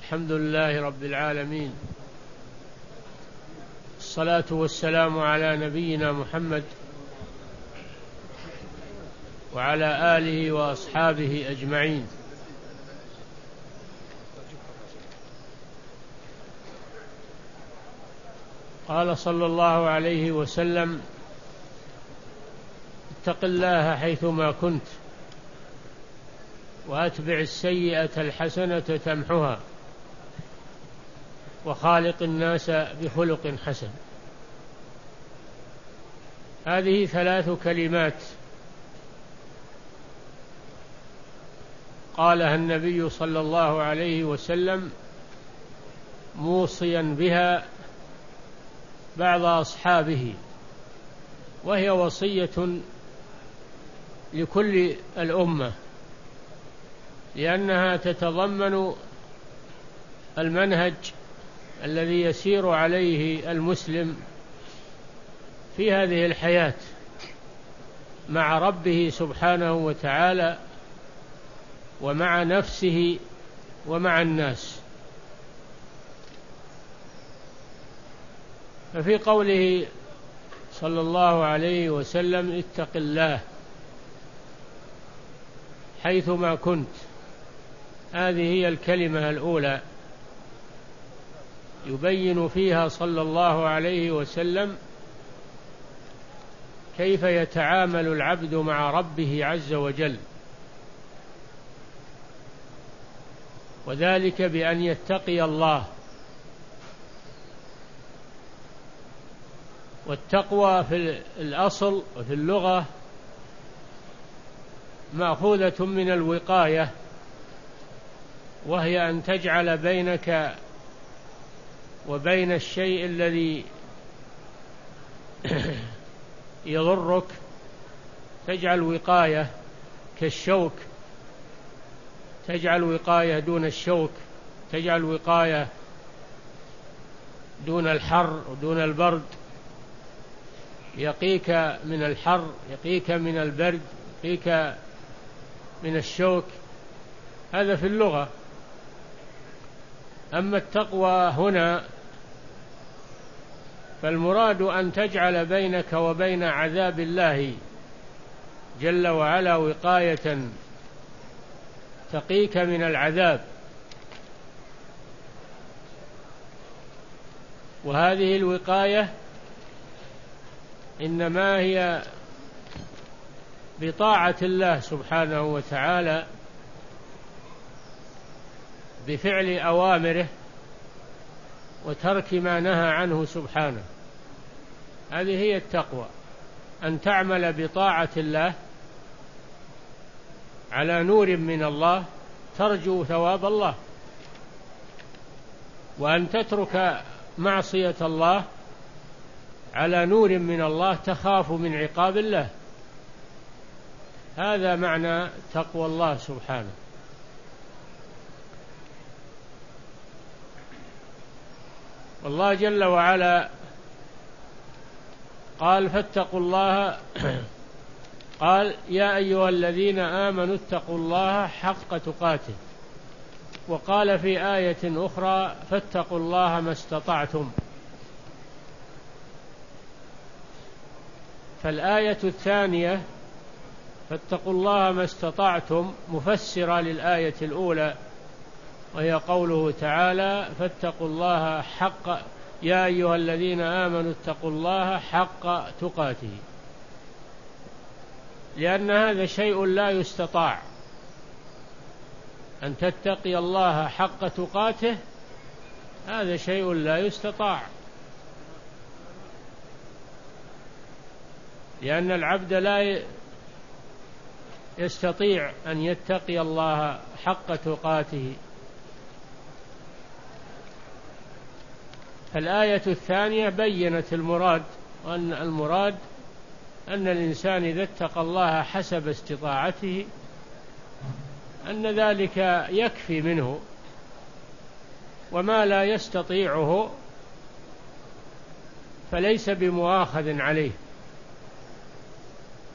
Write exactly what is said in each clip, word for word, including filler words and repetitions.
الحمد لله رب العالمين، الصلاة والسلام على نبينا محمد وعلى آله وأصحابه أجمعين. قال صلى الله عليه وسلم: اتق الله حيثما كنت وأتبع السيئة الحسنة تمحها وخالق الناس بخلق حسن. هذه ثلاث كلمات قالها النبي صلى الله عليه وسلم موصيا بها بعض أصحابه، وهي وصية لكل الأمة، لأنها تتضمن المنهج الذي يسير عليه المسلم في هذه الحياة مع ربه سبحانه وتعالى ومع نفسه ومع الناس. ففي قوله صلى الله عليه وسلم: اتق الله حيثما كنت، هذه هي الكلمة الأولى يبين فيها صلى الله عليه وسلم كيف يتعامل العبد مع ربه عز وجل، وذلك بأن يتقي الله. والتقوى في الأصل وفي اللغة مأخوذة من الوقاية، وهي أن تجعل بينك وبين الشيء الذي يضرك، تجعل وقاية كالشوك، تجعل وقاية دون الشوك، تجعل وقاية دون الحر ودون البرد، يقيك من الحر، يقيك من البرد، يقيك من الشوك. هذا في اللغة. أما التقوى هنا فالمراد أن تجعل بينك وبين عذاب الله جل وعلا وقاية تقيك من العذاب، وهذه الوقاية إنما هي بطاعة الله سبحانه وتعالى، بفعل أوامره وترك ما نهى عنه سبحانه. هذه هي التقوى، أن تعمل بطاعة الله على نور من الله ترجو ثواب الله، وأن تترك معصية الله على نور من الله تخاف من عقاب الله. هذا معنى تقوى الله سبحانه. والله جل وعلا قال: فاتقوا الله قال: يا أيها الذين آمنوا اتقوا الله حق تقاته. وقال في آية أخرى: فاتقوا الله ما استطعتم. فالآية الثانية فاتقوا الله ما استطعتم مفسرة للآية الأولى، وهي قوله تعالى: فاتقوا الله حق يا أيها الذين آمنوا اتقوا الله حق تقاته، لأن هذا شيء لا يستطاع، أن تتقي الله حق تقاته هذا شيء لا يستطاع، لأن العبد لا يستطيع أن يتقي الله حق تقاته. فالآية الثانية بيّنت المراد، وأن المراد أن الإنسان إذا اتقى الله حسب استطاعته أن ذلك يكفي منه، وما لا يستطيعه فليس بمؤاخذ عليه.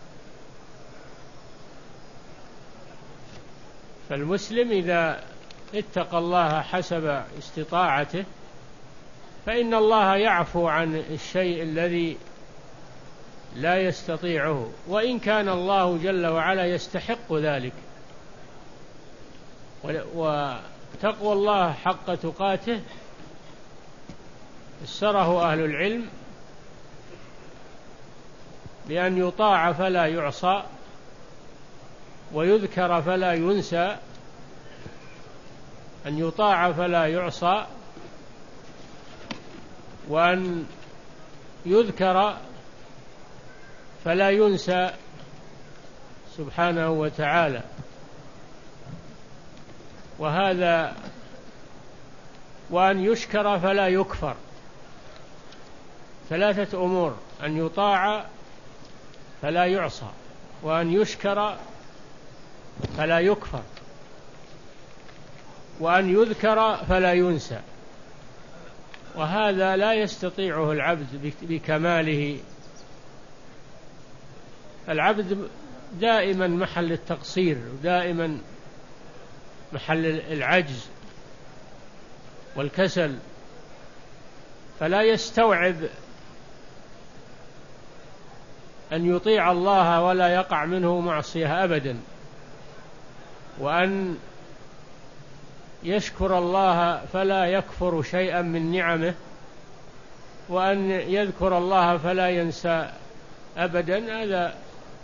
فالمسلم إذا اتقى الله حسب استطاعته، فإن الله يعفو عن الشيء الذي لا يستطيعه، وإن كان الله جل وعلا يستحق ذلك. وتقوى الله حق تقاته فسره أهل العلم بأن يطاع فلا يعصى، ويذكر فلا ينسى. أن يطاع فلا يعصى، وأن يذكر فلا ينسى سبحانه وتعالى. وهذا وأن يشكر فلا يكفر. ثلاثة أمور: أن يطاع فلا يعصى، وأن يشكر فلا يكفر، وأن يذكر فلا ينسى. وهذا لا يستطيعه العبد بكماله. العبد دائما محل التقصير، ودائما محل العجز والكسل، فلا يستوعب أن يطيع الله ولا يقع منه معصية أبدا، وأن يشكر الله فلا يكفر شيئا من نعمه، وأن يذكر الله فلا ينسى أبدا. هذا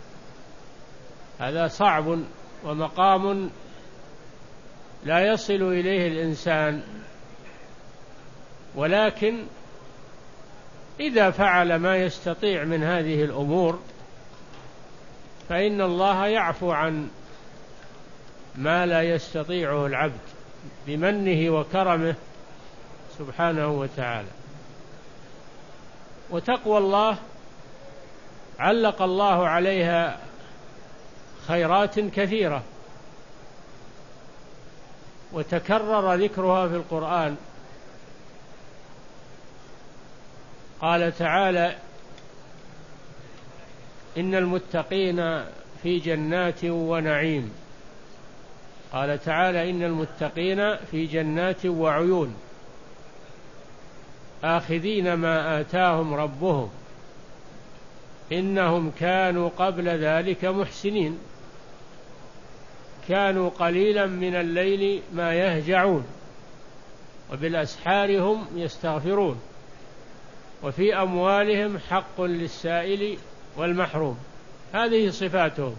هذا صعب ومقام لا يصل إليه الإنسان، ولكن إذا فعل ما يستطيع من هذه الأمور فإن الله يعفو عن ما لا يستطيعه العبد بمنه وكرمه سبحانه وتعالى. وتقوى الله علق الله عليها خيرات كثيرة، وتكرر ذكرها في القرآن. قال تعالى: إن المتقين في جنات ونعيم. قال تعالى: إن المتقين في جنات وعيون آخذين ما آتاهم ربهم إنهم كانوا قبل ذلك محسنين، كانوا قليلا من الليل ما يهجعون وبالأسحار هم يستغفرون، وفي أموالهم حق للسائل والمحروم. هذه صفاتهم.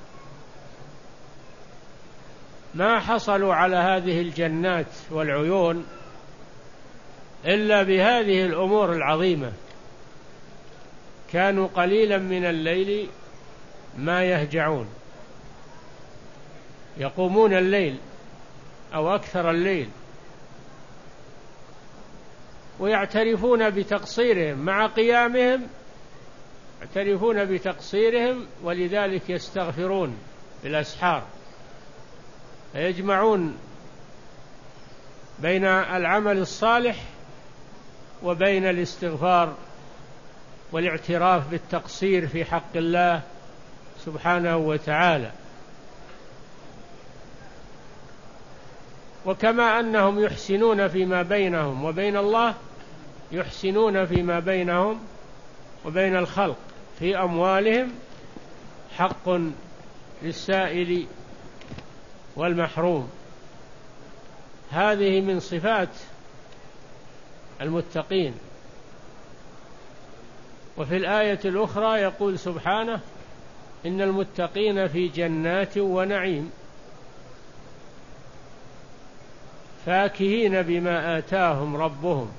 ما حصلوا على هذه الجنات والعيون إلا بهذه الأمور العظيمة. كانوا قليلا من الليل ما يهجعون، يقومون الليل أو أكثر الليل، ويعترفون بتقصيرهم مع قيامهم، يعترفون بتقصيرهم، ولذلك يستغفرون بالأسحار، يجمعون بين العمل الصالح وبين الاستغفار والاعتراف بالتقصير في حق الله سبحانه وتعالى. وكما أنهم يحسنون فيما بينهم وبين الله، يحسنون فيما بينهم وبين الخلق. في أموالهم حق للسائل والمحروم. هذه من صفات المتقين. وفي الآية الأخرى يقول سبحانه: إن المتقين في جنات ونعيم فاكهين بما آتاهم ربهم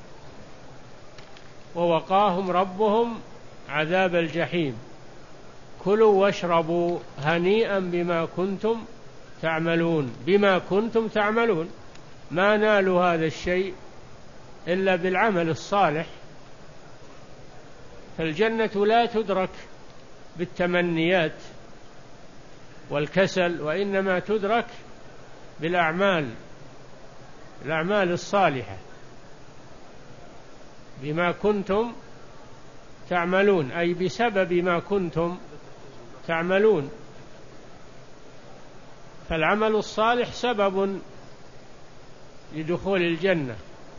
ووقاهم ربهم عذاب الجحيم كلوا واشربوا هنيئا بما كنتم تعملون. بما كنتم تعملون، ما نالوا هذا الشيء إلا بالعمل الصالح. فالجنة لا تدرك بالتمنيات والكسل، وإنما تدرك بالأعمال، الأعمال الصالحة. بما كنتم تعملون، أي بسبب ما كنتم تعملون. فالعمل الصالح سبب لدخول الجنة.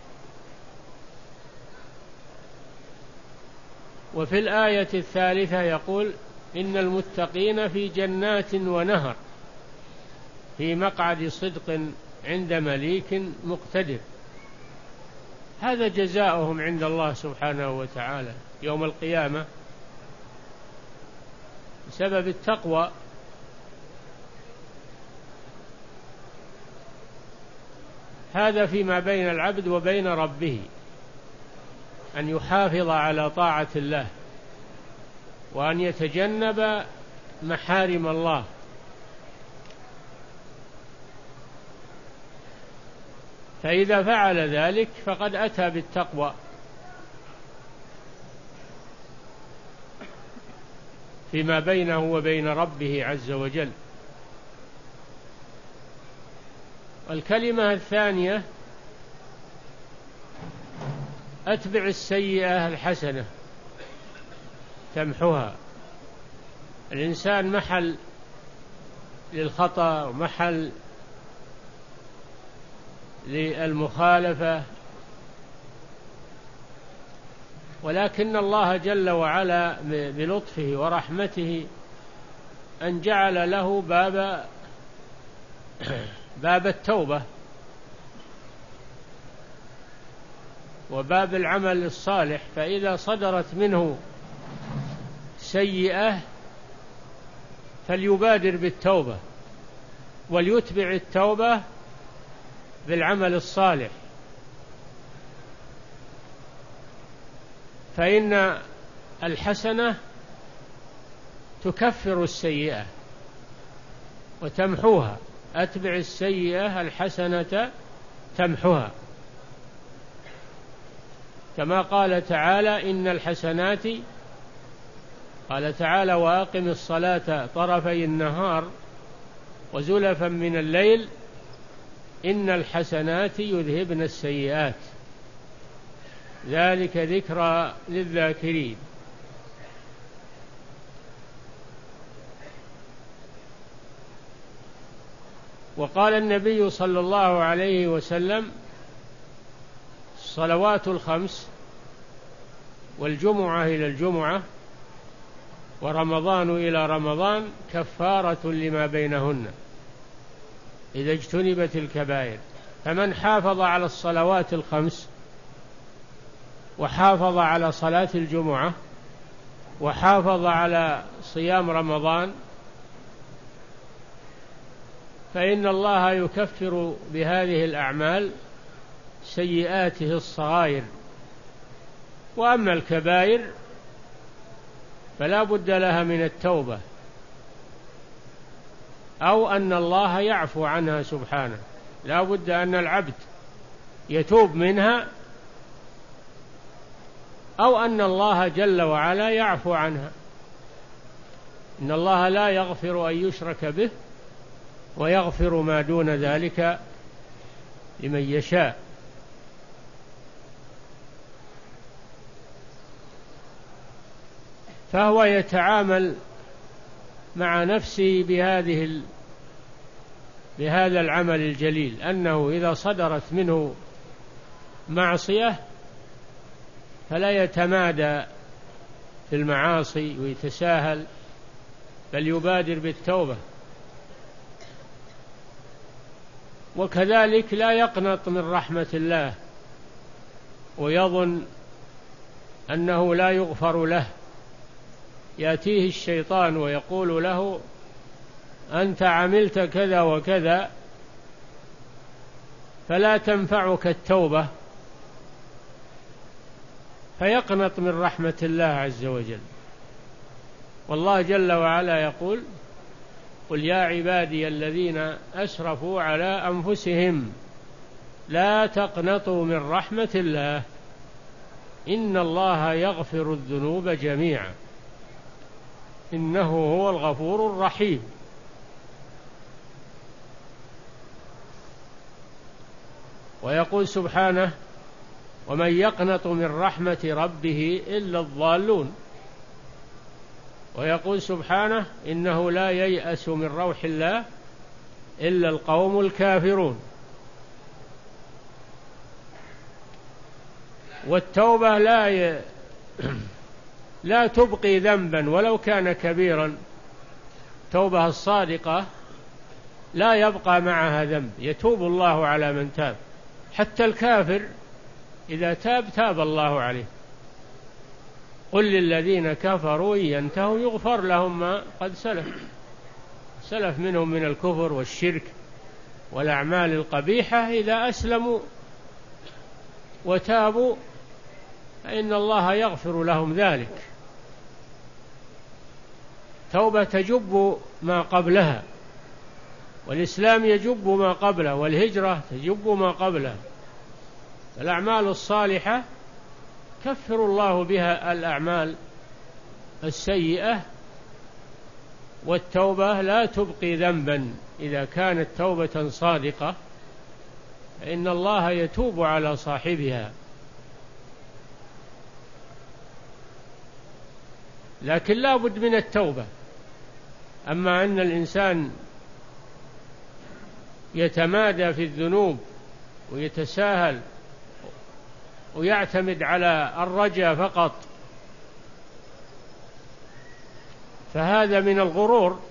وفي الآية الثالثة يقول إن المتقين في جنات ونهر في مقعد صدق عند مليك مقتدر. هذا جزاؤهم عند الله سبحانه وتعالى يوم القيامة بسبب التقوى. هذا فيما بين العبد وبين ربه، أن يحافظ على طاعة الله وأن يتجنب محارم الله. فإذا فعل ذلك فقد أتى بالتقوى فيما بينه وبين ربه عز وجل. والكلمة الثانية أتبع السيئة الحسنة تمحها. الإنسان محل للخطأ ومحل للمخالفة، ولكن الله جل وعلا بلطفه ورحمته أن جعل له باب باب التوبة وباب العمل الصالح. فإذا صدرت منه سيئة فليبادر بالتوبة وليتبع التوبة بالعمل الصالح، فإن الحسنة تكفر السيئة وتمحوها. أتبع السيئة الحسنة تمحوها، كما قال تعالى إن الحسنات، قال تعالى وأقم الصلاة طرفي النهار وزلفا من الليل إن الحسنات يذهبن السيئات ذلك ذكرى للذاكرين. وقال النبي صلى الله عليه وسلم الصلوات الخمس والجمعة إلى الجمعة ورمضان إلى رمضان كفارة لما بينهن إذا اجتنبت الكبائر. فمن حافظ على الصلوات الخمس وحافظ على صلاة الجمعة وحافظ على صيام رمضان فإن الله يكفر بهذه الأعمال سيئاته الصغائر. وأما الكبائر فلا بد لها من التوبة أو أن الله يعفو عنها سبحانه. لا بد أن العبد يتوب منها أو أن الله جل وعلا يعفو عنها. إن الله لا يغفر أن يشرك به ويغفر ما دون ذلك لمن يشاء. فهو يتعامل مع نفسه بهذه ال... بهذا العمل الجليل، أنه إذا صدرت منه معصية فلا يتمادى في المعاصي ويتساهل، بل يبادر بالتوبة. وكذلك لا يقنط من رحمة الله ويظن أنه لا يغفر له. يأتيه الشيطان ويقول له أنت عملت كذا وكذا فلا تنفعك التوبة، فيقنط من رحمة الله عز وجل. والله جل وعلا يقول قل يا عبادي الذين أسرفوا على أنفسهم لا تقنطوا من رحمة الله إن الله يغفر الذنوب جميعا إنه هو الغفور الرحيم. ويقول سبحانه ومن يقنط من رحمة ربه إلا الضالون. ويقول سبحانه إنه لا ييأس من روح الله إلا القوم الكافرون. والتوبة لا ي... لا تبقي ذنبا ولو كان كبيرا. التوبة الصادقة لا يبقى معها ذنب، يتوب الله على من تاب، حتى الكافر إذا تاب تاب الله عليه. قل للذين كفروا إن ينتهوا يغفر لهم ما قد سلف سلف منهم من الكفر والشرك والأعمال القبيحة، إذا أسلموا وتابوا فإن الله يغفر لهم ذلك. توبة تجب ما قبلها، والإسلام يجب ما قبله، والهجرة تجب ما قبلها. الأعمال الصالحة كفر الله بها الأعمال السيئة، والتوبة لا تبقي ذنبا إذا كانت توبة صادقة، فإن الله يتوب على صاحبها. لكن لا بد من التوبة. أما أن الإنسان يتمادى في الذنوب ويتساهل ويعتمد على الرجاء فقط، فهذا من الغرور.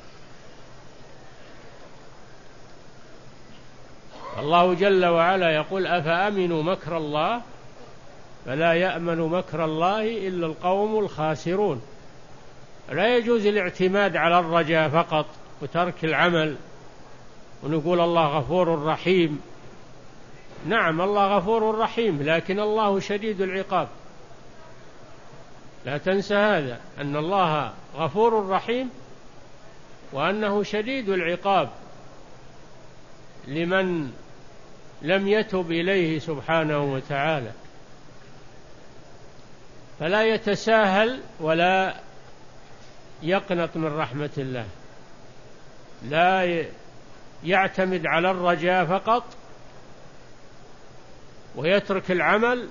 الله جل وعلا يقول أفأمنوا مكر الله فلا يأمن مكر الله إلا القوم الخاسرون. لا يجوز الاعتماد على الرجاء فقط وترك العمل ونقول الله غفور رحيم. نعم الله غفور رحيم، لكن الله شديد العقاب. لا تنسى هذا، أن الله غفور رحيم وأنه شديد العقاب لمن لم يتب إليه سبحانه وتعالى. فلا يتساهل ولا يقنط من رحمة الله، لا يعتمد على الرجاء فقط ويترك العمل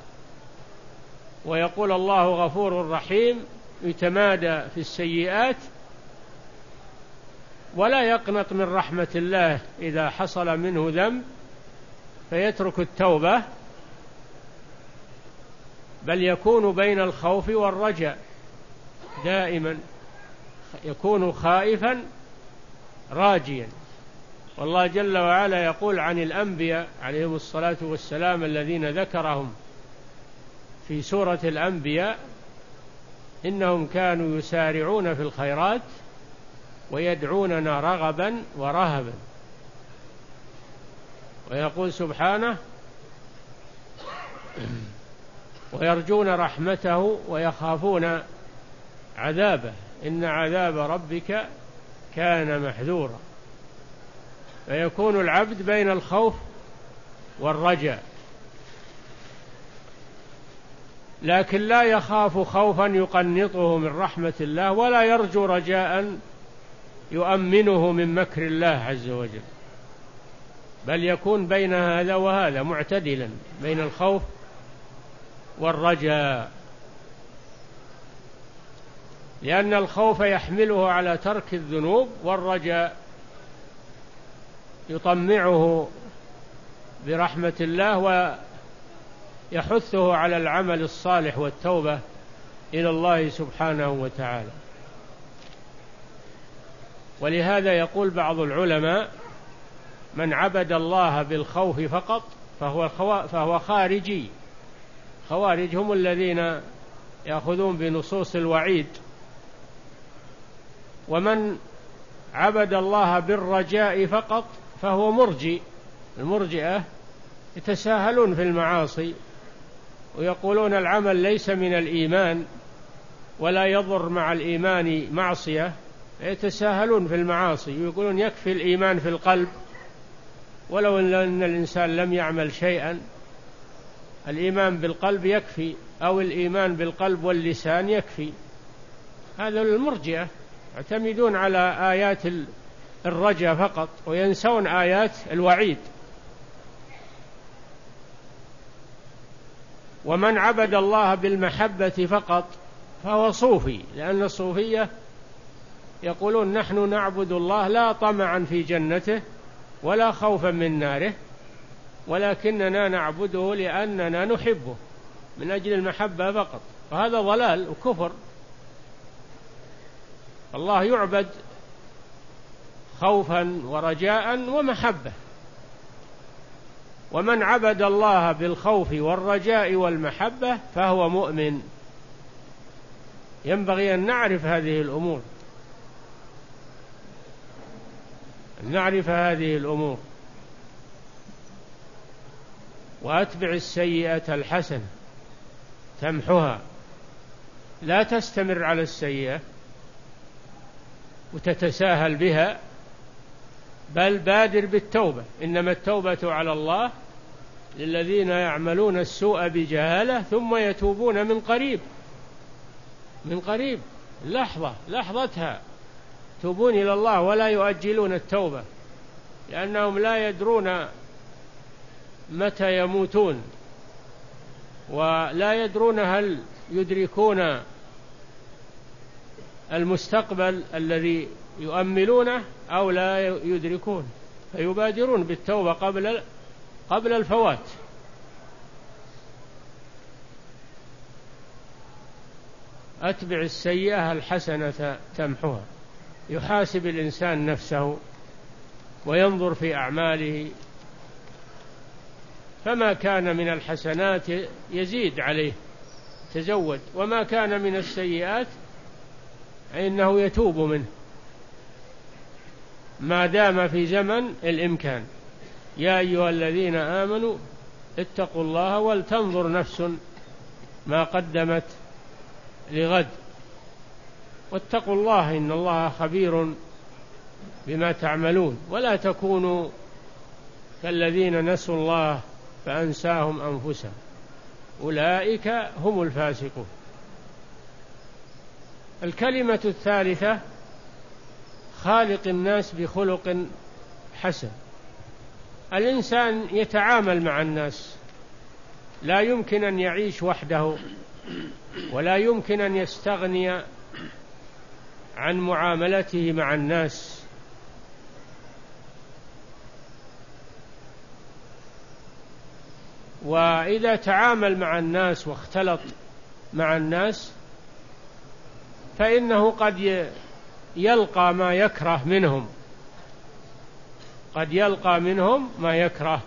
ويقول الله غفور رحيم، يتمادى في السيئات ولا يقنط من رحمة الله إذا حصل منه ذنب فيترك التوبة، بل يكون بين الخوف والرجاء دائما، يكون خائفا راجيا. والله جل وعلا يقول عن الأنبياء عليهم الصلاة والسلام الذين ذكرهم في سورة الأنبياء إنهم كانوا يسارعون في الخيرات ويدعوننا رغبا ورهبا. ويقول سبحانه ويرجون رحمته ويخافون عذابه إن عذاب ربك كان محذورا. فيكون العبد بين الخوف والرجاء، لكن لا يخاف خوفا يقنطه من رحمة الله ولا يرجو رجاء يؤمنه من مكر الله عز وجل، بل يكون بين هذا وهذا معتدلا بين الخوف والرجاء، لأن الخوف يحمله على ترك الذنوب، والرجاء يطمعه برحمة الله ويحثه على العمل الصالح والتوبة إلى الله سبحانه وتعالى. ولهذا يقول بعض العلماء من عبد الله بالخوف فقط فهو, فهو خارجي. خوارج هم الذين يأخذون بنصوص الوعيد. ومن عبد الله بالرجاء فقط فهو مرجي. المرجئة يتساهلون في المعاصي ويقولون العمل ليس من الإيمان ولا يضر مع الإيمان معصية، يتساهلون في المعاصي ويقولون يكفي الإيمان في القلب ولو أن الإنسان لم يعمل شيئا، الإيمان بالقلب يكفي، أو الإيمان بالقلب واللسان يكفي. هذا المرجئة يعتمدون على آيات الرجاء فقط وينسون آيات الوعيد. ومن عبد الله بالمحبة فقط فهو صوفي، لأن الصوفية يقولون نحن نعبد الله لا طمعا في جنته ولا خوفا من ناره، ولكننا نعبده لأننا نحبه من أجل المحبة فقط، وهذا ضلال وكفر. الله يعبد خوفا ورجاء ومحبة، ومن عبد الله بالخوف والرجاء والمحبة فهو مؤمن. ينبغي أن نعرف هذه الأمور، أن نعرف هذه الأمور. وأتبع السيئة الحسنة تمحها، لا تستمر على السيئة وتتساهل بها، بل بادر بالتوبة. إنما التوبة على الله للذين يعملون السوء بجهالة ثم يتوبون من قريب، من قريب لحظة لحظتها يتوبون إلى الله ولا يؤجلون التوبة، لأنهم لا يدرون متى يموتون، ولا يدرون هل يدركون المستقبل الذي يؤملونه أو لا يدركون، فيبادرون بالتوبة قبل قبل الفوات. أتبع السيئة الحسنة تمحها، يحاسب الإنسان نفسه وينظر في أعماله، فما كان من الحسنات يزيد عليه تزود، وما كان من السيئات إنه يتوب منه ما دام في زمن الإمكان. يا أيها الذين آمنوا اتقوا الله ولتنظر نفس ما قدمت لغد واتقوا الله إن الله خبير بما تعملون، ولا تكونوا كالذين نسوا الله فأنساهم أنفسهم أولئك هم الفاسقون. الكلمة الثالثة خالق الناس بخلق حسن. الإنسان يتعامل مع الناس، لا يمكن أن يعيش وحده، ولا يمكن أن يستغني عن معاملته مع الناس. وإذا تعامل مع الناس واختلط مع الناس فإنه قد يلقى ما يكره منهم، قد يلقى منهم ما يكره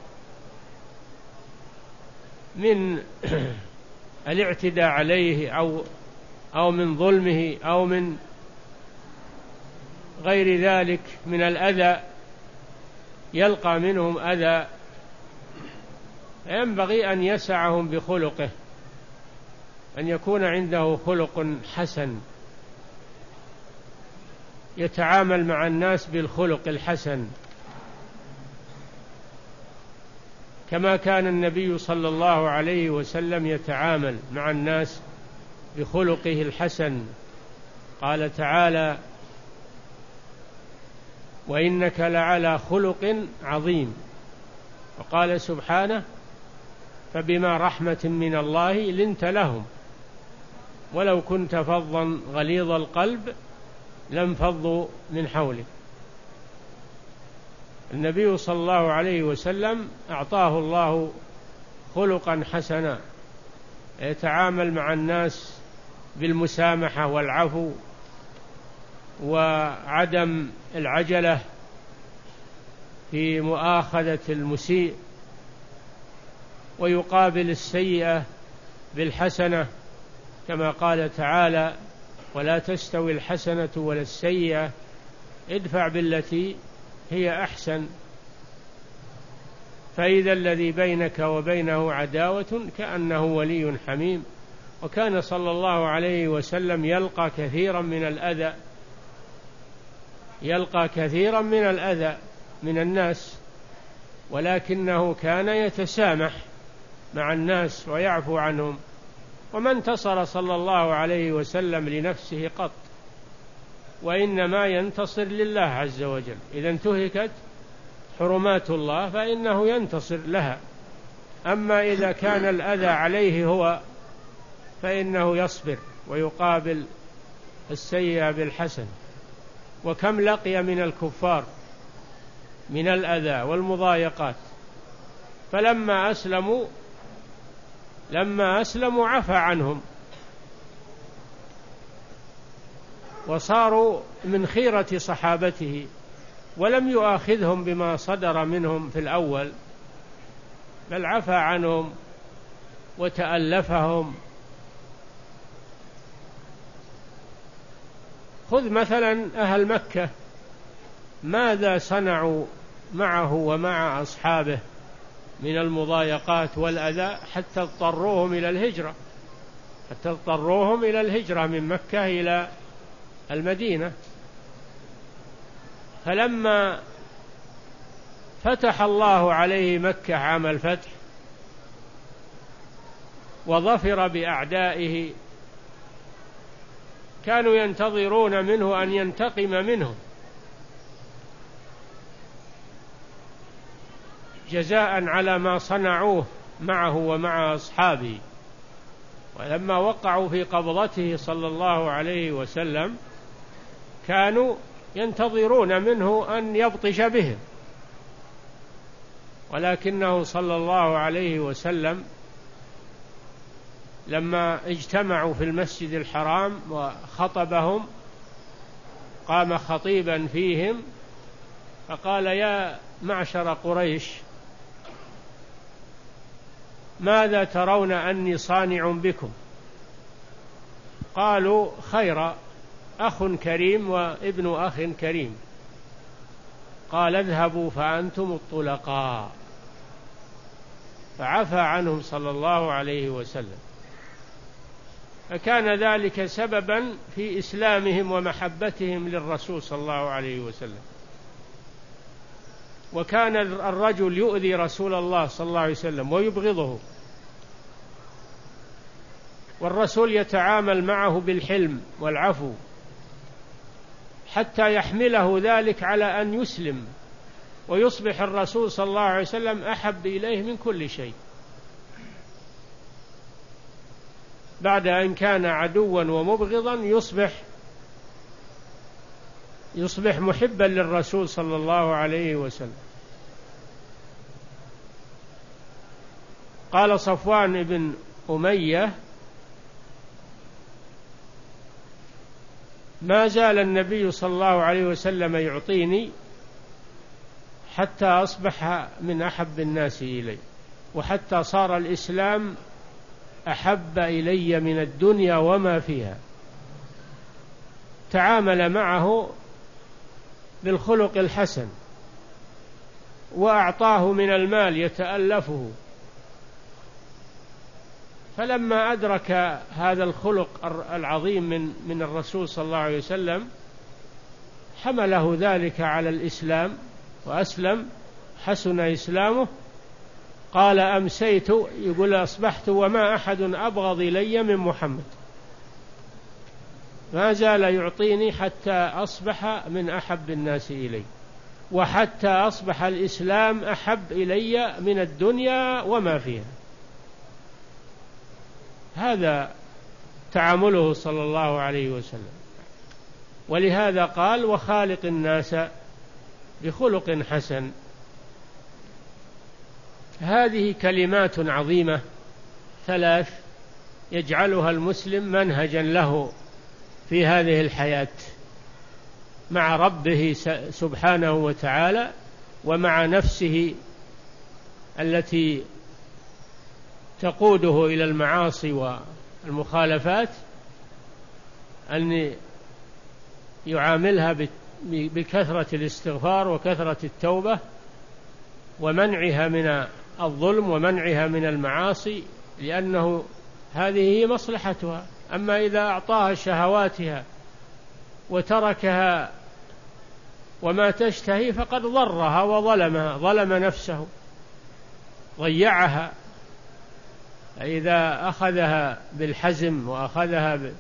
من الاعتداء عليه أو أو من ظلمه أو من غير ذلك من الأذى، يلقى منهم أذى، ينبغي أن يسعهم بخلقه، أن يكون عنده خلق حسن، يتعامل مع الناس بالخلق الحسن، كما كان النبي صلى الله عليه وسلم يتعامل مع الناس بخلقه الحسن. قال تعالى: وإنك لعلى خلق عظيم. وقال سبحانه: فبما رحمة من الله لنت لهم ولو كنت فظا غليظ القلب لانفضوا من حولك. النبي صلى الله عليه وسلم أعطاه الله خلقا حسنا، يتعامل مع الناس بالمسامحة والعفو وعدم العجلة في مؤاخذة المسيء، ويقابل السيئة بالحسنة كما قال تعالى: ولا تستوي الحسنة ولا السيئة ادفع بالتي هي أحسن فإذا الذي بينك وبينه عداوة كأنه ولي حميم. وكان صلى الله عليه وسلم يلقى كثيرا من الأذى، يلقى كثيرا من الأذى من الناس، ولكنه كان يتسامح مع الناس ويعفو عنهم، وما انتصر صلى الله عليه وسلم لنفسه قط، وإنما ينتصر لله عز وجل. إذا انتهكت حرمات الله فإنه ينتصر لها، أما إذا كان الأذى عليه هو فإنه يصبر ويقابل السيئة بالحسن. وكم لقي من الكفار من الأذى والمضايقات، فلما أسلموا لما أسلموا عفى عنهم وصاروا من خيرة صحابته، ولم يؤاخذهم بما صدر منهم في الأول، بل عفى عنهم وتألفهم. خذ مثلا أهل مكة، ماذا صنعوا معه ومع أصحابه من المضايقات والأذى حتى اضطروهم إلى الهجرة، حتى اضطروهم إلى الهجرة من مكة إلى المدينة. فلما فتح الله عليه مكة عام الفتح وظفر بأعدائه، كانوا ينتظرون منه أن ينتقم منهم جزاء على ما صنعوه معه ومع أصحابه. ولما وقعوا في قبضته صلى الله عليه وسلم كانوا ينتظرون منه أن يبطش بهم، ولكنه صلى الله عليه وسلم لما اجتمعوا في المسجد الحرام وخطبهم قام خطيبا فيهم فقال: يا معشر قريش، ماذا ترون أني صانع بكم؟ قالوا: خيرا، أخ كريم وابن أخ كريم. قال: اذهبوا فأنتم الطلقاء. فعفى عنهم صلى الله عليه وسلم، فكان ذلك سببا في إسلامهم ومحبتهم للرسول صلى الله عليه وسلم. وكان الرجل يؤذي رسول الله صلى الله عليه وسلم ويبغضه، والرسول يتعامل معه بالحلم والعفو حتى يحمله ذلك على أن يسلم ويصبح الرسول صلى الله عليه وسلم أحب إليه من كل شيء، بعد أن كان عدوا ومبغضا يصبح يصبح محبا للرسول صلى الله عليه وسلم. قال صفوان بن أمية: ما زال النبي صلى الله عليه وسلم يعطيني حتى أصبح من أحب الناس إلي، وحتى صار الإسلام أحب إلي من الدنيا وما فيها. تعامل معه بالخلق الحسن وأعطاه من المال يتألفه، فلما أدرك هذا الخلق العظيم من من الرسول صلى الله عليه وسلم حمله ذلك على الإسلام وأسلم، حسن إسلامه. قال: أمسيت، يقول أصبحت وما أحد أبغض إلي من محمد، ما زال يعطيني حتى أصبح من أحب الناس إلي، وحتى أصبح الإسلام أحب إلي من الدنيا وما فيها. هذا تعامله صلى الله عليه وسلم. ولهذا قال: وخالق الناس بخلق حسن. هذه كلمات عظيمة ثلاث يجعلها المسلم منهجا له في هذه الحياة مع ربه سبحانه وتعالى ومع نفسه التي تقوده إلى المعاصي والمخالفات، أن يعاملها بكثرة الاستغفار وكثرة التوبة ومنعها من الظلم ومنعها من المعاصي، لأنه هذه هي مصلحتها. أما إذا أعطاها شهواتها وتركها وما تشتهي فقد ضرها وظلمها، ظلم نفسه، ضيعها. فإذا أخذها بالحزم وأخذها ب...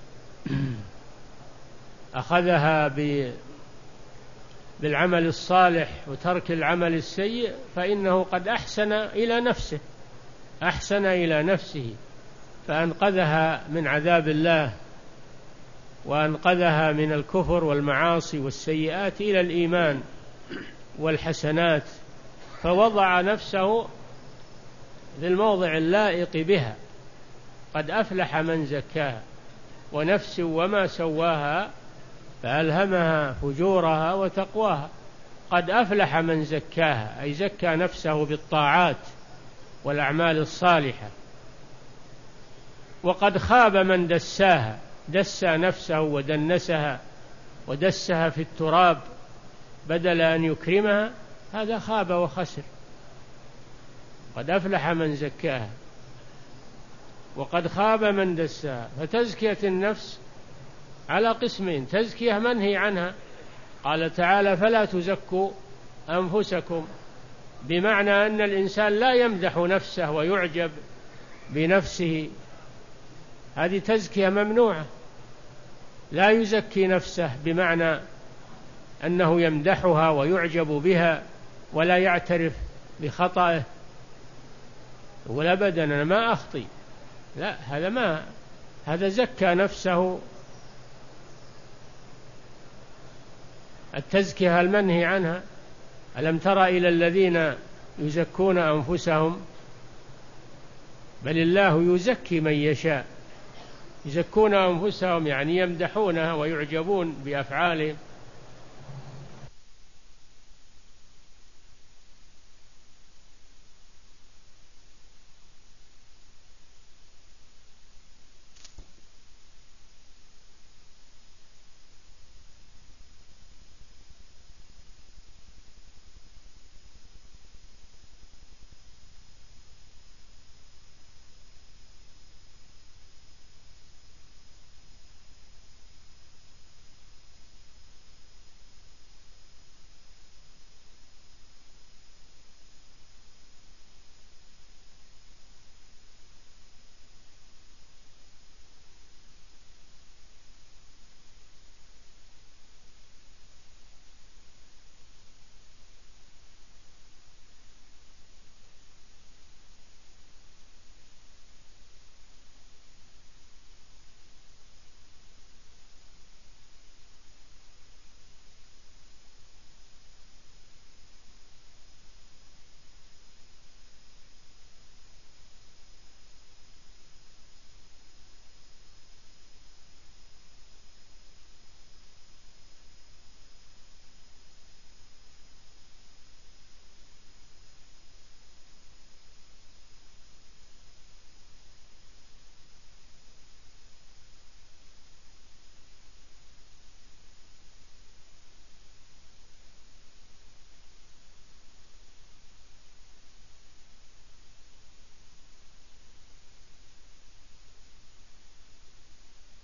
أخذها ب... بالعمل الصالح وترك العمل السيء فإنه قد أحسن إلى نفسه أحسن إلى نفسه فأنقذها من عذاب الله وأنقذها من الكفر والمعاصي والسيئات إلى الإيمان والحسنات، فوضع نفسه في الموضع اللائق بها. قد أفلح من زكاها ونفس وما سواها فألهمها فجورها وتقواها. قد أفلح من زكاها أي زكى نفسه بالطاعات والأعمال الصالحة. وقد خاب من دساها، دسى نفسه ودنسها ودسها في التراب بدل أن يكرمها، هذا خاب وخسر. قد أفلح من زكاها وقد خاب من دساها. فتزكية النفس على قسمين: تزكية منهي عنها، قال تعالى: فلا تزكوا أنفسكم، بمعنى أن الإنسان لا يمدح نفسه ويعجب بنفسه، هذه تزكية ممنوعة. لا يزكي نفسه بمعنى أنه يمدحها ويعجب بها ولا يعترف بخطئه يقول أبدا أنا ما أخطي، لا، هذا ما هذا زكى نفسه. التزكية المنهي عنها: ألم تر إلى الذين يزكون أنفسهم بل الله يزكي من يشاء. يزكون أنفسهم يعني يمدحونها ويعجبون بأفعالهم